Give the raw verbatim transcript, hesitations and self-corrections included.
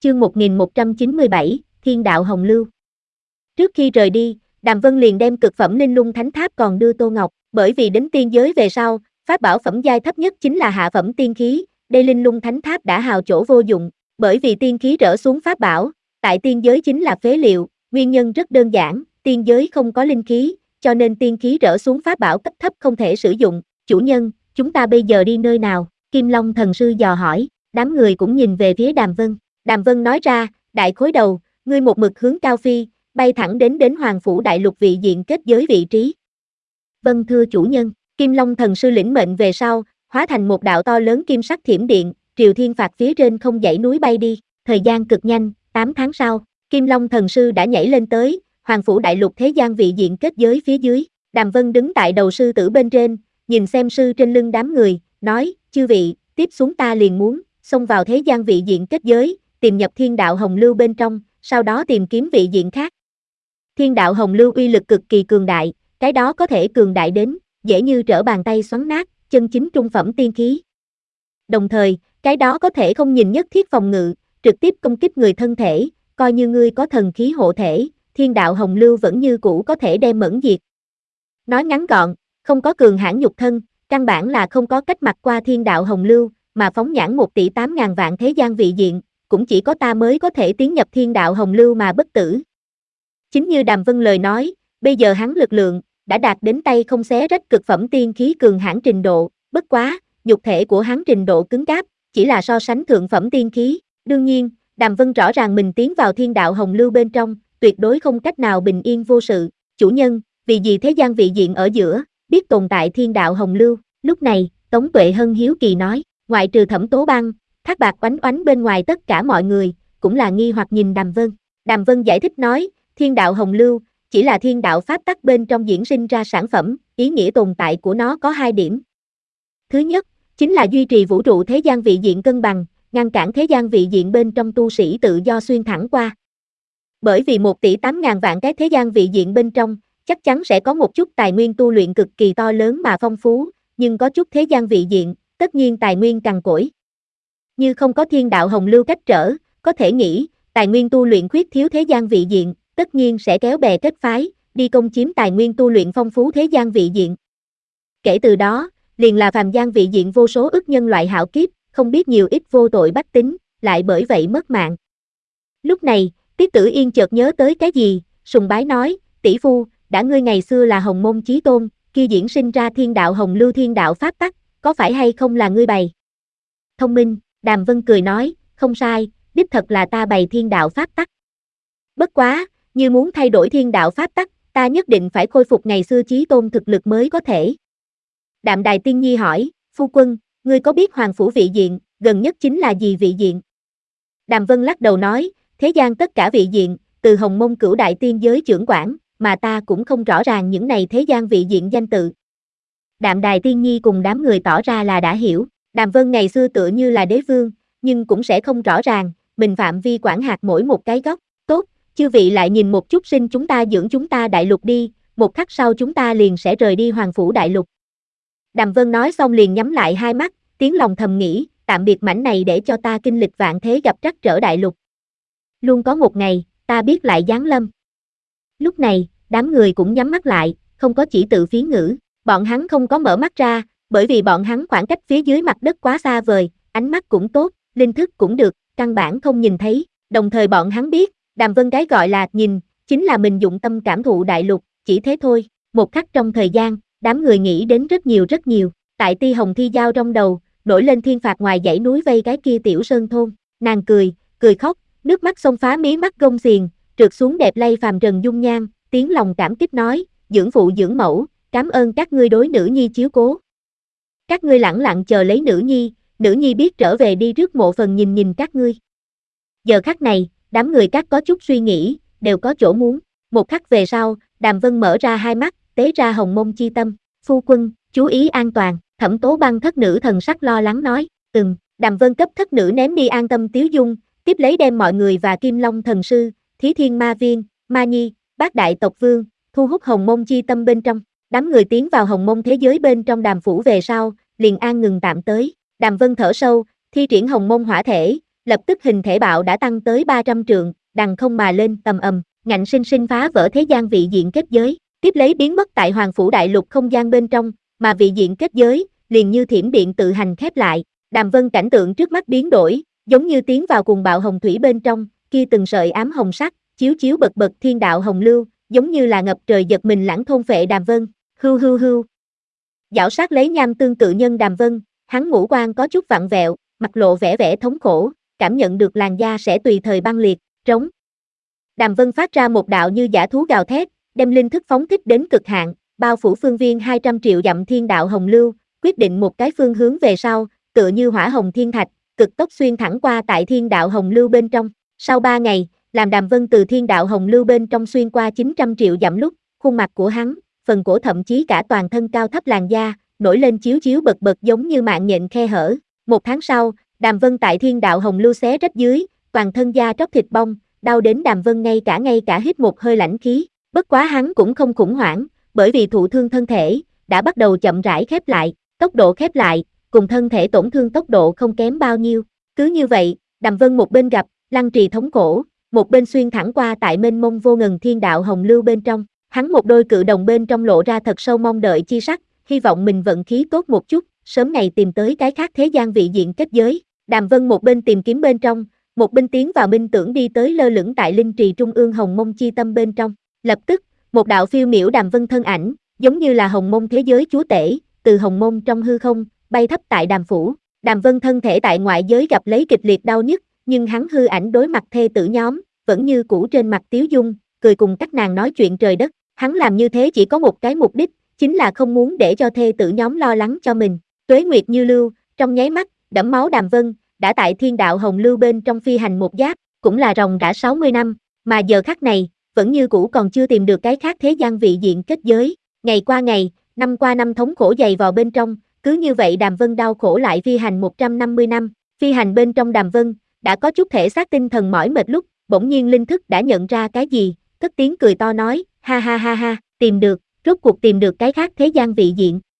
Chương một nghìn một trăm chín mươi bảy, Thiên đạo Hồng Lưu. Trước khi rời đi, Đàm Vân liền đem cực phẩm Linh Lung Thánh Tháp còn đưa Tô Ngọc, bởi vì đến tiên giới về sau, pháp bảo phẩm giai thấp nhất chính là hạ phẩm tiên khí, đây Linh Lung Thánh Tháp đã hào chỗ vô dụng, bởi vì tiên khí rỡ xuống pháp bảo, tại tiên giới chính là phế liệu, nguyên nhân rất đơn giản, tiên giới không có linh khí, cho nên tiên khí rỡ xuống pháp bảo cấp thấp không thể sử dụng. Chủ nhân, chúng ta bây giờ đi nơi nào? Kim Long thần sư dò hỏi, đám người cũng nhìn về phía Đàm Vân. Đàm Vân nói ra, đại khối đầu, ngươi một mực hướng cao phi, bay thẳng đến đến Hoàng Phủ Đại Lục vị diện kết giới vị trí. Vâng thưa chủ nhân, Kim Long thần sư lĩnh mệnh về sau, hóa thành một đạo to lớn kim sắc thiểm điện, triều thiên phạt phía trên không dãy núi bay đi, thời gian cực nhanh, tám tháng sau, Kim Long thần sư đã nhảy lên tới, Hoàng Phủ Đại Lục thế gian vị diện kết giới phía dưới, Đàm Vân đứng tại đầu sư tử bên trên, nhìn xem sư trên lưng đám người, nói, chư vị, tiếp xuống ta liền muốn, xông vào thế gian vị diện kết giới, tìm nhập thiên đạo hồng lưu bên trong, sau đó tìm kiếm vị diện khác. Thiên đạo hồng lưu uy lực cực kỳ cường đại, cái đó có thể cường đại đến, dễ như trở bàn tay xoắn nát, chân chính trung phẩm tiên khí. Đồng thời, cái đó có thể không nhìn nhất thiết phòng ngự, trực tiếp công kích người thân thể, coi như ngươi có thần khí hộ thể, thiên đạo hồng lưu vẫn như cũ có thể đem mẫn diệt. Nói ngắn gọn, không có cường hãn nhục thân, căn bản là không có cách mặt qua thiên đạo hồng lưu, mà phóng nhãn một tỷ tám ngàn vạn thế gian vị diện, cũng chỉ có ta mới có thể tiến nhập thiên đạo hồng lưu mà bất tử. Chính như Đàm Vân lời nói, bây giờ hắn lực lượng đã đạt đến tay không xé rách cực phẩm tiên khí cường hãn trình độ, bất quá, nhục thể của hắn trình độ cứng cáp, chỉ là so sánh thượng phẩm tiên khí. Đương nhiên, Đàm Vân rõ ràng mình tiến vào thiên đạo hồng lưu bên trong, tuyệt đối không cách nào bình yên vô sự. Chủ nhân, vì gì thế gian vị diện ở giữa, biết tồn tại thiên đạo hồng lưu? Lúc này, Tống Tuệ Hân hiếu kỳ nói, ngoại trừ Thẩm Tố Băng, Thác Bạc Oánh Oánh bên ngoài tất cả mọi người, cũng là nghi hoặc nhìn Đàm Vân. Đàm Vân giải thích nói, thiên đạo hồng lưu, chỉ là thiên đạo pháp tắc bên trong diễn sinh ra sản phẩm, ý nghĩa tồn tại của nó có hai điểm. Thứ nhất, chính là duy trì vũ trụ thế gian vị diện cân bằng, ngăn cản thế gian vị diện bên trong tu sĩ tự do xuyên thẳng qua. Bởi vì một tỷ tám ngàn vạn cái thế gian vị diện bên trong, chắc chắn sẽ có một chút tài nguyên tu luyện cực kỳ to lớn mà phong phú, nhưng có chút thế gian vị diện, tất nhiên tài nguyên cằn cỗi. Như không có thiên đạo hồng lưu cách trở, có thể nghĩ, tài nguyên tu luyện khuyết thiếu thế gian vị diện, tất nhiên sẽ kéo bè kết phái, đi công chiếm tài nguyên tu luyện phong phú thế gian vị diện. Kể từ đó, liền là phàm gian vị diện vô số ức nhân loại hạo kiếp, không biết nhiều ít vô tội bách tính, lại bởi vậy mất mạng. Lúc này, Tiết Tử Yên chợt nhớ tới cái gì, sùng bái nói, tỷ phu, đã ngươi ngày xưa là hồng môn chí tôn, kia diễn sinh ra thiên đạo hồng lưu thiên đạo pháp tắc, có phải hay không là ngươi bày? Thông minh, Đàm Vân cười nói, không sai, đích thật là ta bày thiên đạo pháp tắc. Bất quá, như muốn thay đổi thiên đạo pháp tắc, ta nhất định phải khôi phục ngày xưa chí tôn thực lực mới có thể. Đạm Đài Tiên Nhi hỏi, phu quân, ngươi có biết Hoàng Phủ vị diện, gần nhất chính là gì vị diện? Đàm Vân lắc đầu nói, thế gian tất cả vị diện, từ Hồng Môn Cửu Đại Tiên giới trưởng quản, mà ta cũng không rõ ràng những này thế gian vị diện danh tự. Đạm Đài Tiên Nhi cùng đám người tỏ ra là đã hiểu, Đàm Vân ngày xưa tựa như là đế vương, nhưng cũng sẽ không rõ ràng, mình phạm vi quản hạt mỗi một cái góc. Tốt, chư vị lại nhìn một chút sinh chúng ta dưỡng chúng ta đại lục đi, một khắc sau chúng ta liền sẽ rời đi Hoàng Phủ Đại Lục. Đàm Vân nói xong liền nhắm lại hai mắt, tiếng lòng thầm nghĩ, tạm biệt mảnh này để cho ta kinh lịch vạn thế gặp trắc trở đại lục. Luôn có một ngày, ta biết lại giáng lâm. Lúc này, đám người cũng nhắm mắt lại, không có chỉ tự phiến ngữ, bọn hắn không có mở mắt ra, bởi vì bọn hắn khoảng cách phía dưới mặt đất quá xa vời, ánh mắt cũng tốt, linh thức cũng được, căn bản không nhìn thấy, đồng thời bọn hắn biết, Đàm Vân cái gọi là nhìn, chính là mình dụng tâm cảm thụ đại lục, chỉ thế thôi. Một khắc trong thời gian, đám người nghĩ đến rất nhiều rất nhiều, tại Ti Hồng Thi Giao trong đầu, nổi lên thiên phạt ngoài dãy núi vây cái kia tiểu sơn thôn, nàng cười, cười khóc, nước mắt xông phá mí mắt gông xiềng, trượt xuống đẹp lay phàm trần dung nhan, tiếng lòng cảm kích nói, dưỡng phụ dưỡng mẫu, cảm ơn các ngươi đối nữ nhi chiếu cố. Các ngươi lẳng lặng chờ lấy nữ nhi, nữ nhi biết trở về đi rước mộ phần nhìn nhìn các ngươi. Giờ khắc này, đám người các có chút suy nghĩ, đều có chỗ muốn. Một khắc về sau, Đàm Vân mở ra hai mắt, tế ra hồng môn chi tâm, phu quân, chú ý an toàn. Thẩm Tố Băng thất nữ thần sắc lo lắng nói, ừm. Đàm Vân cấp thất nữ ném đi an tâm tiếu dung, tiếp lấy đem mọi người và Kim Long thần sư, Thí Thiên Ma Viên, Ma Nhi, Bát Đại tộc vương, thu hút hồng môn chi tâm bên trong. Đám người tiến vào hồng môn thế giới bên trong Đàm phủ về sau, liền an ngừng tạm tới. Đàm Vân thở sâu, thi triển hồng môn hỏa thể, lập tức hình thể bạo đã tăng tới ba trăm trượng, đằng không mà lên tầm ầm, ngạnh sinh sinh phá vỡ thế gian vị diện kết giới, tiếp lấy biến mất tại Hoàng phủ đại lục không gian bên trong, mà vị diện kết giới liền như thiểm điện tự hành khép lại. Đàm Vân cảnh tượng trước mắt biến đổi, giống như tiến vào cuồng bạo hồng thủy bên trong, kia từng sợi ám hồng sắc, chiếu chiếu bật bật thiên đạo hồng lưu, giống như là ngập trời giật mình lãng thôn phệ Đàm Vân. Hưu hưu hưu. Giảo sát lấy nham tương tự nhân Đàm Vân, hắn ngũ quan có chút vặn vẹo, mặt lộ vẻ vẻ thống khổ, cảm nhận được làn da sẽ tùy thời băng liệt, trống. Đàm Vân phát ra một đạo như dã thú gào thét, đem linh thức phóng thích đến cực hạn, bao phủ phương viên hai trăm triệu dặm thiên đạo hồng lưu, quyết định một cái phương hướng về sau, tựa như hỏa hồng thiên thạch, cực tốc xuyên thẳng qua tại thiên đạo hồng lưu bên trong. Sau ba ngày, làm Đàm Vân từ thiên đạo hồng lưu bên trong xuyên qua chín trăm triệu dặm lúc, khuôn mặt của hắn, phần cổ thậm chí cả toàn thân cao thấp làn da, nổi lên chiếu chiếu bật bật giống như mạng nhện khe hở. Một tháng sau, Đàm Vân tại thiên đạo hồng lưu xé rách dưới, toàn thân da tróc thịt bong, đau đến Đàm Vân ngay cả ngay cả hít một hơi lãnh khí. Bất quá hắn cũng không khủng hoảng, bởi vì thụ thương thân thể đã bắt đầu chậm rãi khép lại, tốc độ khép lại, cùng thân thể tổn thương tốc độ không kém bao nhiêu. Cứ như vậy, Đàm Vân một bên gặp lăng trì thống cổ, một bên xuyên thẳng qua tại mênh mông vô ngần thiên đạo hồng lưu bên trong. Hắn một đôi cự đồng bên trong lộ ra thật sâu mong đợi chi sắc, hy vọng mình vận khí tốt một chút, sớm ngày tìm tới cái khác thế gian vị diện kết giới. Đàm Vân một bên tìm kiếm bên trong, một bên tiến vào minh tưởng đi tới lơ lửng tại linh trì trung ương hồng mông chi tâm bên trong. Lập tức, một đạo phiêu miểu Đàm Vân thân ảnh, giống như là hồng mông thế giới chúa tể, từ hồng mông trong hư không, bay thấp tại Đàm phủ. Đàm Vân thân thể tại ngoại giới gặp lấy kịch liệt đau nhức, nhưng hắn hư ảnh đối mặt thê tử nhóm, vẫn như cũ trên mặt tiếu dung, cười cùng các nàng nói chuyện trời đất. Hắn làm như thế chỉ có một cái mục đích, chính là không muốn để cho thê tử nhóm lo lắng cho mình. Tuế nguyệt như lưu, trong nháy mắt, đẫm máu Đàm Vân đã tại thiên đạo hồng lưu bên trong phi hành một giáp, cũng là ròng đã sáu mươi năm, mà giờ khắc này, vẫn như cũ còn chưa tìm được cái khác thế gian vị diện kết giới. Ngày qua ngày, năm qua năm thống khổ dày vò bên trong, cứ như vậy Đàm Vân đau khổ lại phi hành một trăm năm mươi năm. Phi hành bên trong Đàm Vân đã có chút thể xác tinh thần mỏi mệt lúc, bỗng nhiên linh thức đã nhận ra cái gì, cất tiếng cười to nói, ha ha ha ha, tìm được, rốt cuộc tìm được cái khác thế gian vị diện.